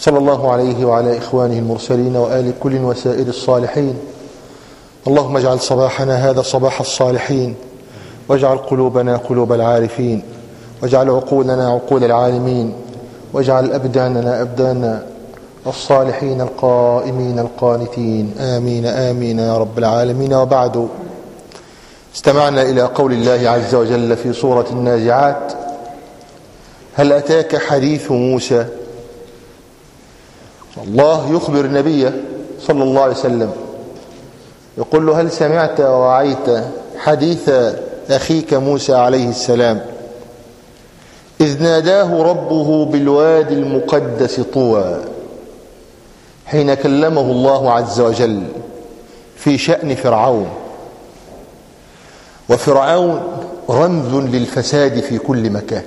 صلى الله عليه وعلى إخوانه المرسلين وآل كل وسائر الصالحين. اللهم اجعل صباحنا هذا صباح الصالحين، واجعل قلوبنا قلوب العارفين، واجعل عقولنا عقول العالمين، واجعل أبداننا أبدان الصالحين القائمين القانتين. آمين آمين يا رب العالمين. وبعد، استمعنا إلى قول الله عز وجل في سورة النازعات: هل أتاك حديث موسى؟ الله يخبر النبي صلى الله عليه وسلم، يقول له: هل سمعت ورأيت حديث أخيك موسى عليه السلام إذ ناداه ربه بالوادي المقدس طوى، حين كلمه الله عز وجل في شأن فرعون. وفرعون رمز للفساد في كل مكان،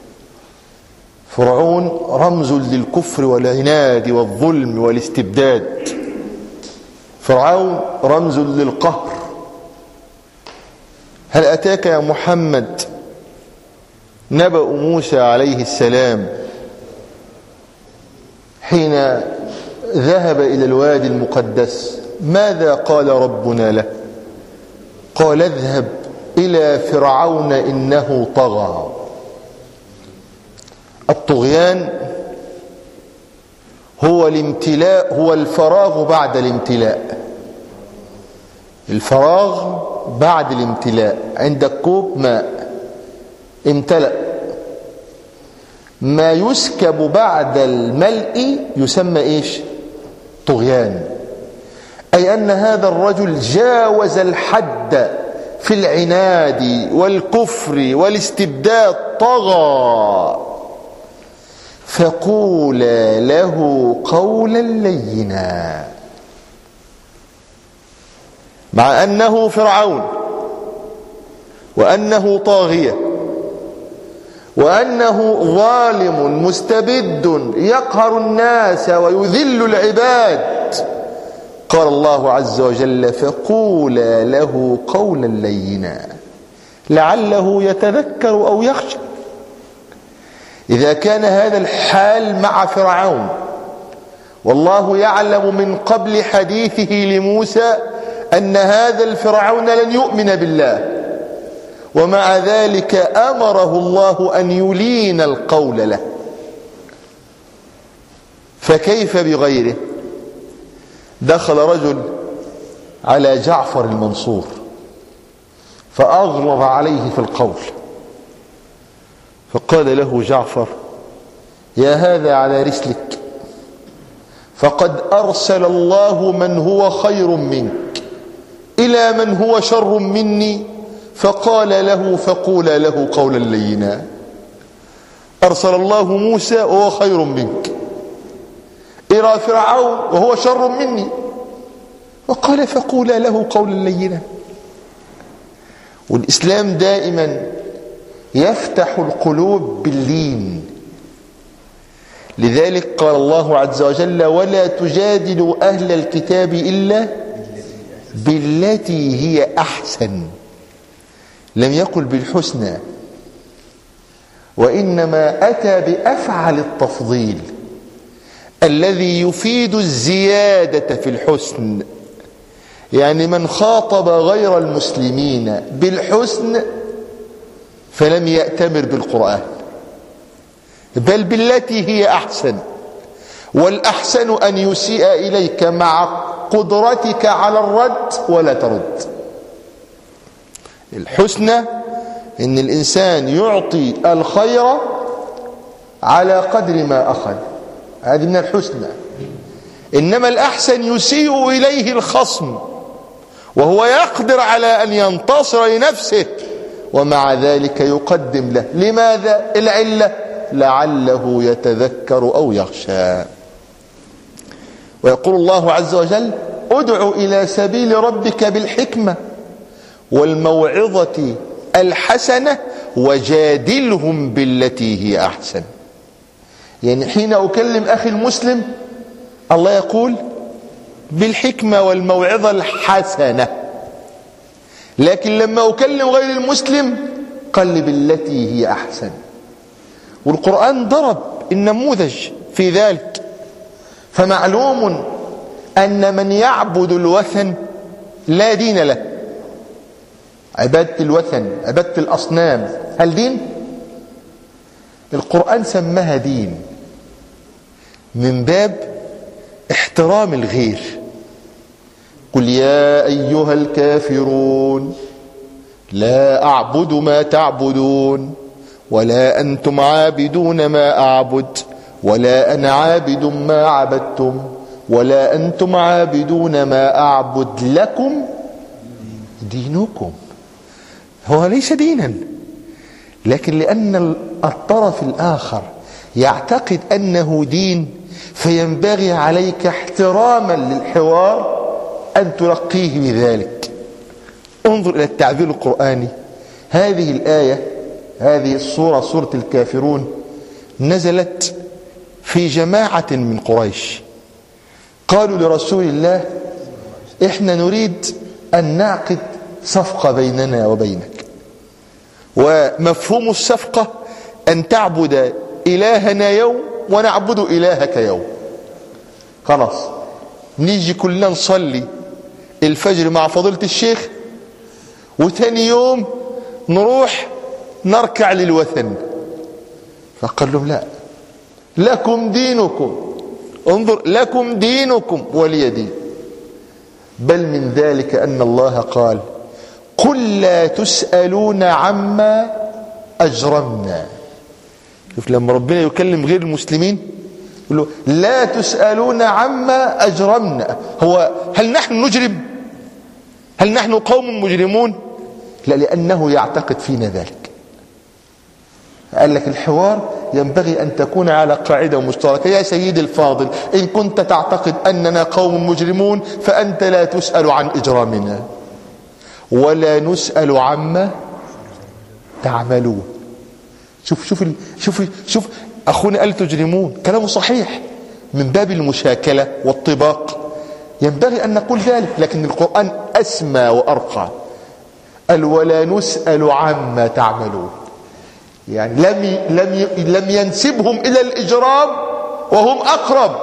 فرعون رمز للكفر والعناد والظلم والاستبداد، فرعون رمز للقهر. هل أتاك يا محمد نبأ موسى عليه السلام حين ذهب إلى الوادي المقدس؟ ماذا قال ربنا له؟ قال: اذهب إلى فرعون إنه طغى. الطغيان هو الامتلاء، هو الفراغ بعد الامتلاء. الفراغ بعد الامتلاء، عندك كوب ماء امتلأ، ما يسكب بعد الملء يسمى ايش؟ طغيان. أي أن هذا الرجل جاوز الحد في العناد والكفر والاستبداد، طغى. فقولا له قولا لينا. مع أنه فرعون، وأنه طاغية، وأنه ظالم مستبد يقهر الناس ويذل العباد، قال الله عز وجل: فقولا له قولا لينا لعله يتذكر أو يخشى. إذا كان هذا الحال مع فرعون، والله يعلم من قبل حديثه لموسى أن هذا الفرعون لن يؤمن بالله، ومع ذلك أمره الله أن يلين القول له، فكيف بغيره؟ دخل رجل على جعفر المنصور فأغلظ عليه في القول، فقال له جعفر: يا هذا على رسلك، فقد أرسل الله من هو خير منك إلى من هو شر مني، فقال له: فقولا له قولا لينا. أرسل الله موسى وهو خير منك إلى فرعون وهو شر مني، وقال: فقولا له قولا لينا. والإسلام دائما يفتح القلوب باللين، لذلك قال الله عز وجل: ولا تجادلوا أهل الكتاب إلا بالتي هي أحسن. لم يقل بالحسنى، وإنما أتى بأفعل التفضيل الذي يفيد الزيادة في الحسن. يعني من خاطب غير المسلمين بالحسن فلم يأتمر بالقرآن، بل بالتي هي أحسن. والأحسن أن يسيء إليك مع قدرتك على الرد ولا ترد. الحسنى إن الإنسان يعطي الخير على قدر ما أخذ، هذه من الحسنى. إنما الأحسن يسيء إليه الخصم وهو يقدر على أن ينتصر لنفسه، ومع ذلك يقدم له. لماذا؟ العلة: لعله يتذكر أو يخشى. ويقول الله عز وجل: ادع إلى سبيل ربك بالحكمة والموعظة الحسنة وجادلهم بالتي هي أحسن. يعني حين أكلم أخي المسلم الله يقول بالحكمة والموعظة الحسنة، لكن لما أكلم غير المسلم قل بالتي هي أحسن. والقرآن ضرب النموذج في ذلك، فمعلوم أن من يعبد الوثن لا دين له. عبادة الوثن، عبادة الأصنام، هل دين؟ القرآن سماها دين من باب احترام الغير. قل يا أيها الكافرون لا أعبد ما تعبدون ولا أنتم عابدون ما أعبد ولا أنا عابد ما عبدتم ولا أنتم عابدون ما أعبد لكم دينكم. هو ليس دينا، لكن لأن الطرف الآخر يعتقد أنه دين فينبغي عليك احتراما للحوار أن تلقيه بذلك. انظر إلى التعبير القرآني. هذه الآية، هذه السورة، سورة الكافرون، نزلت في جماعة من قريش قالوا لرسول الله إحنا نريد أن نعقد صفقة بيننا وبينك، ومفهوم الصفقة أن تعبد إلهنا يوم ونعبد إلهك يوم. خلاص نيجي كلنا نصلي الفجر مع فضيلة الشيخ، وثاني يوم نروح نركع للوثن. فقال لهم لا، لكم دينكم. انظر، لكم دينكم ولي دين. بل من ذلك أن الله قال قل لا تسألون عما أجرمنا. شوف لما ربنا يكلم غير المسلمين يقول له لا تسألون عما أجرمنا. هو هل نحن نجرم؟ هل نحن قوم مجرمون؟ لا، لأنه يعتقد فينا ذلك. قال لك الحوار ينبغي أن تكون على قاعدة مشتركة. يا سيدي الفاضل، إن كنت تعتقد أننا قوم مجرمون فأنت لا تسأل عن إجرامنا ولا نسأل عما تعملون. شوف أخونا قال تجرمون، كلامه صحيح من باب المشاكلة والطباق، ينبغي أن نقول ذلك، لكن القرآن أسمى وأرقى. قال ولا نسأل عما تعملون، يعني لم ينسبهم إلى الإجرام وهم أقرب،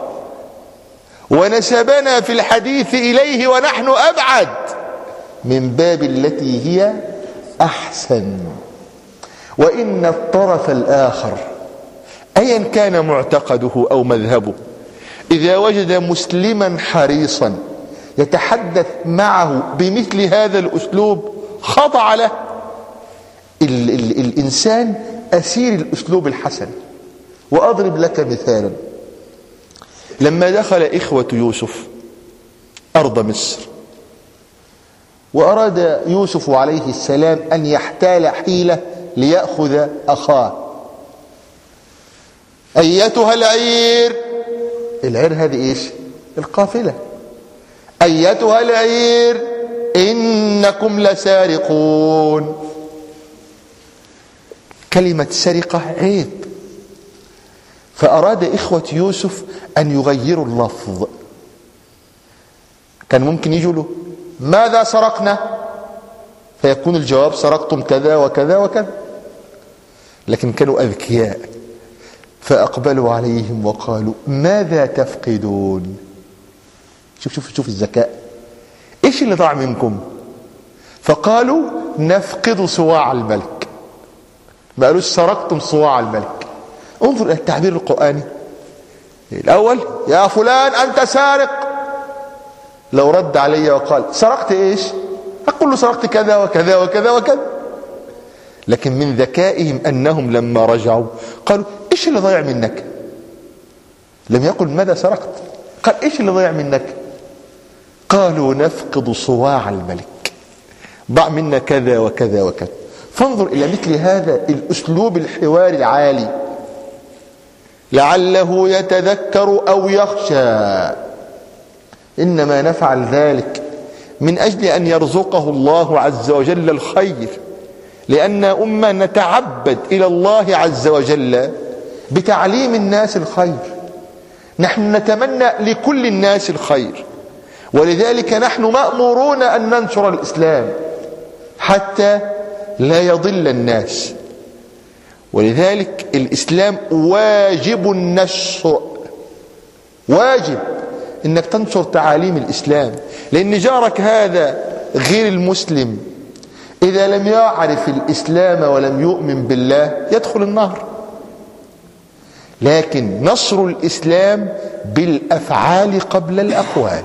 ونسبنا في الحديث إليه ونحن أبعد، من باب التي هي أحسن. وإن الطرف الآخر أيا كان معتقده أو مذهبه إذا وجد مسلما حريصا يتحدث معه بمثل هذا الأسلوب خضع له. الإنسان أسير الأسلوب الحسن. وأضرب لك مثالا. لما دخل إخوة يوسف أرض مصر وأراد يوسف عليه السلام أن يحتال حيلة ليأخذ أخاه، أيتها العير، العير هذه إيش؟ القافلة. أيتها العير إنكم لسارقون. كلمة سرقة عيب، فأراد إخوة يوسف أن يغيروا اللفظ. كان ممكن يجوا له ماذا سرقنا؟ فيكون الجواب سرقتم كذا وكذا وكذا، لكن كانوا أذكياء فأقبلوا عليهم وقالوا ماذا تفقدون؟ شوف الذكاء. إيش اللي ضاع منكم؟ فقالوا نفقد صواع الملك. ما قالوش سرقتم صواع الملك. انظر إلى التعبير القرآني. الأول يا فلان أنت سارق، لو رد علي وقال سرقت إيش؟ أقول له سرقت كذا وكذا وكذا وكذا. لكن من ذكائهم أنهم لما رجعوا قالوا إيش اللي ضيع منك؟ لم يقل ماذا سرقت، قال إيش اللي ضيع منك؟ قالوا نفقد صواع الملك، ضاع منا كذا وكذا وكذا. فانظر إلى مثل هذا الأسلوب الحواري العالي، لعله يتذكر أو يخشى. إنما نفعل ذلك من أجل أن يرزقه الله عز وجل الخير، لأن أمة نتعبد إلى الله عز وجل بتعليم الناس الخير. نحن نتمنى لكل الناس الخير، ولذلك نحن مأمورون أن ننشر الإسلام حتى لا يضل الناس. ولذلك الإسلام واجب النشر، واجب انك تنشر تعاليم الإسلام، لأن جارك هذا غير المسلم إذا لم يعرف الإسلام ولم يؤمن بالله يدخل النار. لكن نصر الإسلام بالأفعال قبل الأقوال.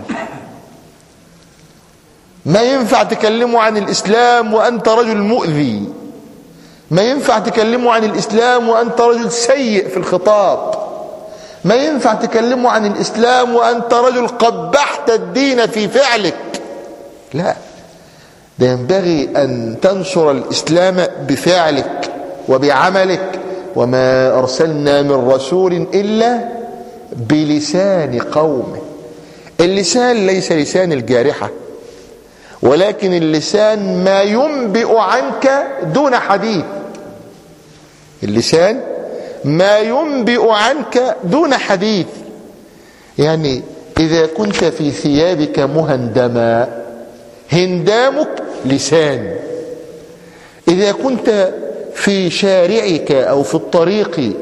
ما ينفع تكلموا عن الإسلام وأنت رجل مؤذي، ما ينفع تكلموا عن الإسلام وأنت رجل سيء في الخطاب، ما ينفع تكلموا عن الإسلام وأنت رجل قبحت الدين في فعلك. لا، ده ينبغي أن تنشر الإسلام بفعلك وبعملك. وما أرسلنا من رسول إلا بلسان قومه. اللسان ليس لسان الجارحة، ولكن اللسان ما ينبئ عنك دون حديث. اللسان ما ينبئ عنك دون حديث. يعني إذا كنت في ثيابك مهندما هندامك لسان، إذا كنت في شارعك أو في الطريق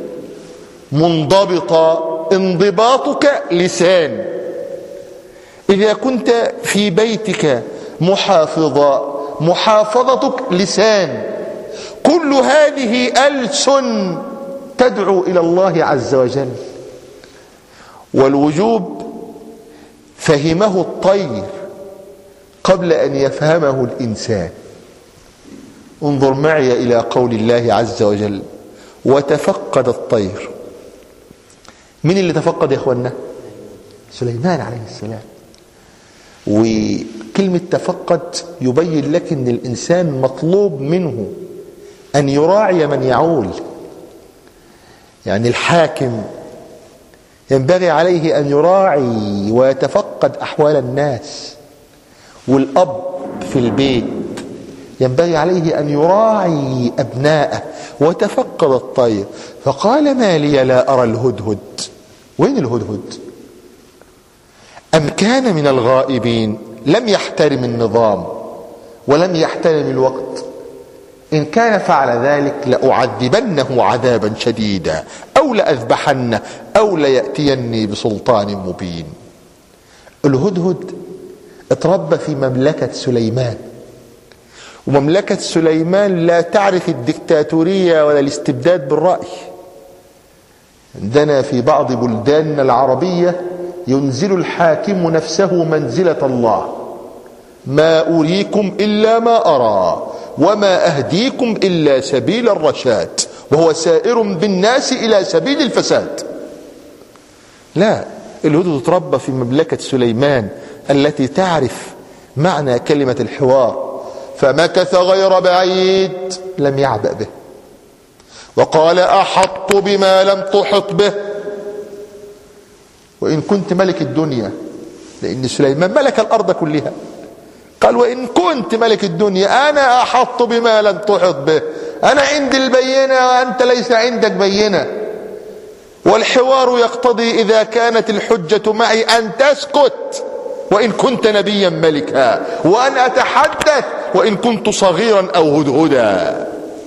منضبطا انضباطك لسان، إذا كنت في بيتك محافظا محافظتك لسان. كل هذه ألسن تدعو إلى الله عز وجل. والوجوب فهمه الطير قبل أن يفهمه الإنسان. انظر معي إلى قول الله عز وجل: وتفقد الطير. من اللي تفقد يا أخوانا؟ سليمان عليه السلام. وكلمة تفقد يبين لك أن الإنسان مطلوب منه أن يراعي من يعول. يعني الحاكم ينبغي عليه أن يراعي ويتفقد أحوال الناس، والأب في البيت ينبغي عليه أن يراعي أبناءه. وتفقد الطير فقال: ما لي لا أرى الهدهد. وين الهدهد؟ أم كان من الغائبين؟ لم يحترم النظام ولم يحترم الوقت. إن كان فعل ذلك لأعذبنه عذابا شديدا أو لأذبحنه أو ليأتيني بسلطان مبين. الهدهد اتربى في مملكة سليمان، ومملكة سليمان لا تعرف الدكتاتورية ولا الاستبداد بالرأي. عندنا في بعض بلداننا العربية ينزل الحاكم نفسه منزلة الله: ما أريكم إلا ما أرى وما أهديكم إلا سبيل الرشاد، وهو سائر بالناس إلى سبيل الفساد. لا، الهدهد تربى في مملكة سليمان التي تعرف معنى كلمة الحوار. فمكث غير بعيد لم يعبأ به، وقال: أحط بما لم تحط به. وإن كنت ملك الدنيا، لأن سليمان ملك الأرض كلها، قال: وإن كنت ملك الدنيا أنا أحط بما لم تحط به. أنا عندي البينة وأنت ليس عندك بينة. والحوار يقتضي إذا كانت الحجة معي أن تسكت وإن كنت نبيا ملكا، وأن أتحدث وإن كنت صغيرا أو هدهدا.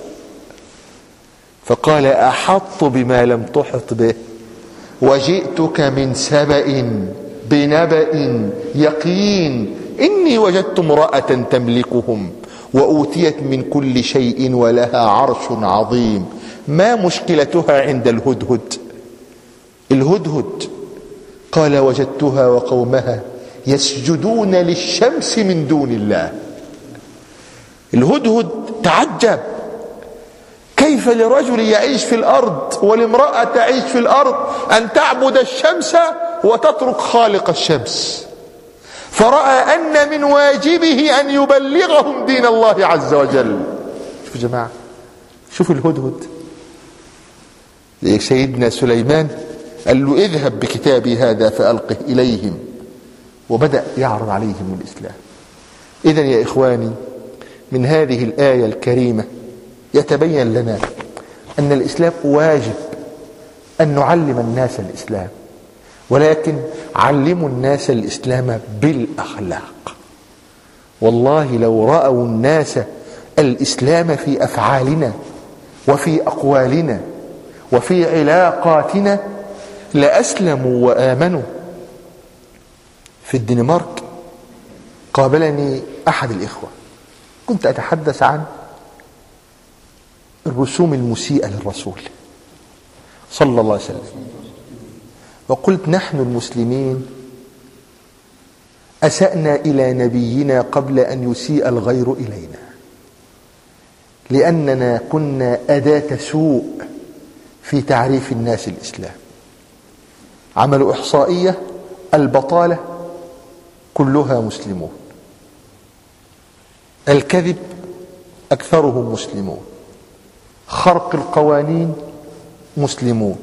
فقال: أحط بما لم تحط به وجئتك من سبأ بنبأ يقين إني وجدت امرأة تملكهم وأوتيت من كل شيء ولها عرش عظيم. ما مشكلتها عند الهدهد؟ الهدهد قال: وجدتها وقومها يسجدون للشمس من دون الله. الهدهد تعجب: كيف لرجل يعيش في الأرض ولامرأة تعيش في الأرض أن تعبد الشمس وتترك خالق الشمس؟ فرأى أن من واجبه أن يبلغهم دين الله عز وجل. شوفوا يا جماعة، شوفوا الهدهد. سيدنا سليمان قال له: اذهب بكتابي هذا فألقه إليهم، وبدأ يعرض عليهم الإسلام. إذن يا إخواني، من هذه الآية الكريمة يتبين لنا أن الإسلام واجب أن نعلم الناس الإسلام، ولكن علموا الناس الإسلام بالأخلاق. والله لو رأوا الناس الإسلام في أفعالنا وفي أقوالنا وفي علاقاتنا لأسلموا وآمنوا. في الدنمارك قابلني أحد الإخوة، كنت أتحدث عن الرسوم المسيئة للرسول صلى الله عليه وسلم، وقلت نحن المسلمين أسأنا إلى نبينا قبل أن يسيء الغير إلينا، لأننا كنا أداة سوء في تعريف الناس الإسلام. عملوا إحصائية، البطالة كلها مسلمون، الكذب أكثرهم مسلمون، خرق القوانين مسلمون،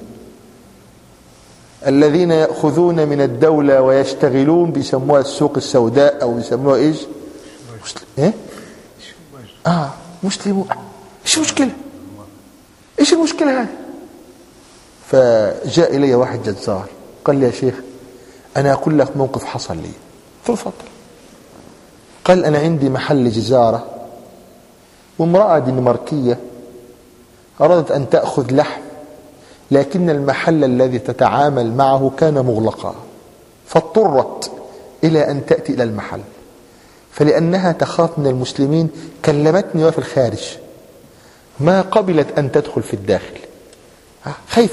الذين يأخذون من الدولة ويشتغلون بيسموها السوق السوداء أو بيسموها إيش؟ مسلمون. إيش المشكلة؟ إيش المشكلة هذه؟ فجاء إلي واحد جزار قال لي يا شيخ أنا أقول لك موقف حصل لي. تفضل. قال أنا عندي محل جزارة، وامرأة دنماركية أرادت أن تأخذ لحم، لكن المحل الذي تتعامل معه كان مغلقا، فاضطرت إلى أن تأتي إلى المحل، فلأنها تخاف من المسلمين كلمتني وفي الخارج، ما قبلت أن تدخل في الداخل، خايفة.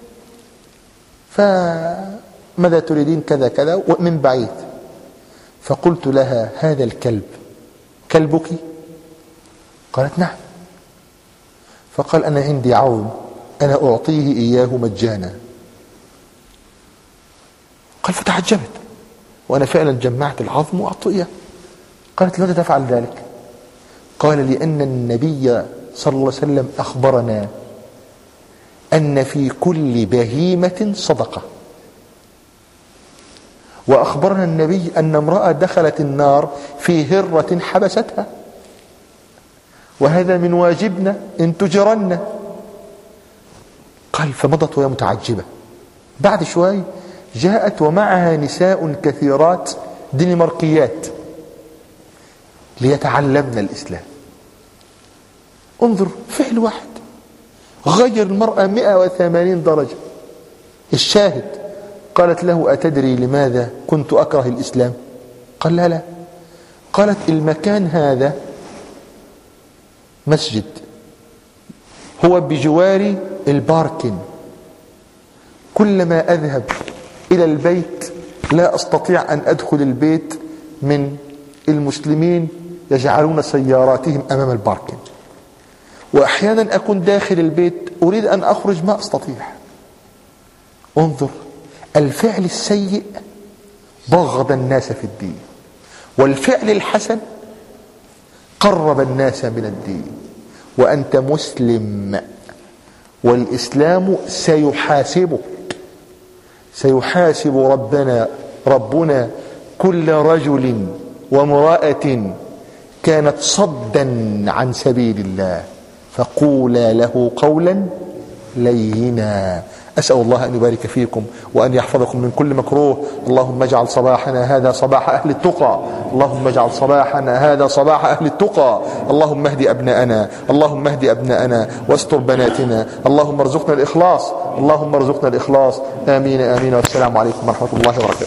فماذا تريدين؟ كذا كذا، ومن بعيد. فقلت لها هذا الكلب كلبك؟ قالت نعم. فقال أنا عندي عظم أنا أعطيه إياه مجانا. قال فتعجبت، وأنا فعلا جمعت العظم وأعطيه. قالت لماذا تفعل ذلك؟ قال لأن النبي صلى الله عليه وسلم أخبرنا أن في كل بهيمة صدقة، وأخبرنا النبي أن امرأة دخلت النار في هرة حبستها، وهذا من واجبنا إن تجرن. قال فمضت وهي متعجبة. بعد شوي جاءت ومعها نساء كثيرات دنماركيات ليتعلمن الإسلام. انظر، فعل واحد غير المرأة 180 درجة. الشاهد قالت له أتدري لماذا كنت أكره الإسلام؟ قال لا. قالت المكان هذا مسجد، هو بجوار الباركن، كلما أذهب إلى البيت لا أستطيع أن أدخل البيت من المسلمين يجعلون سياراتهم أمام الباركن، وأحيانا أكون داخل البيت أريد أن أخرج ما أستطيع. انظر، الفعل السيء بغض الناس في الدين، والفعل الحسن قرب الناس من الدين. وأنت مسلم، والإسلام سيحاسب ربنا كل رجل وامرأة كانت صدا عن سبيل الله، فقولا له قولا لينا. أسأل الله أن يبارك فيكم وأن يحفظكم من كل مكروه. اللهم اجعل صباحنا هذا صباح أهل التقى، اللهم اجعل صباحنا هذا صباح أهل التقى. اللهم اهد أبناءنا، اللهم اهد أبناءنا واستر بناتنا، اللهم ارزقنا الإخلاص، اللهم ارزقنا الإخلاص. آمين آمين. والسلام عليكم ورحمة الله وبركاته.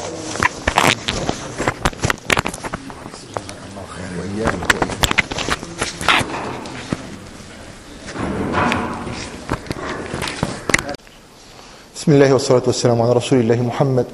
بسم الله والصلاة والسلام على رسول الله محمد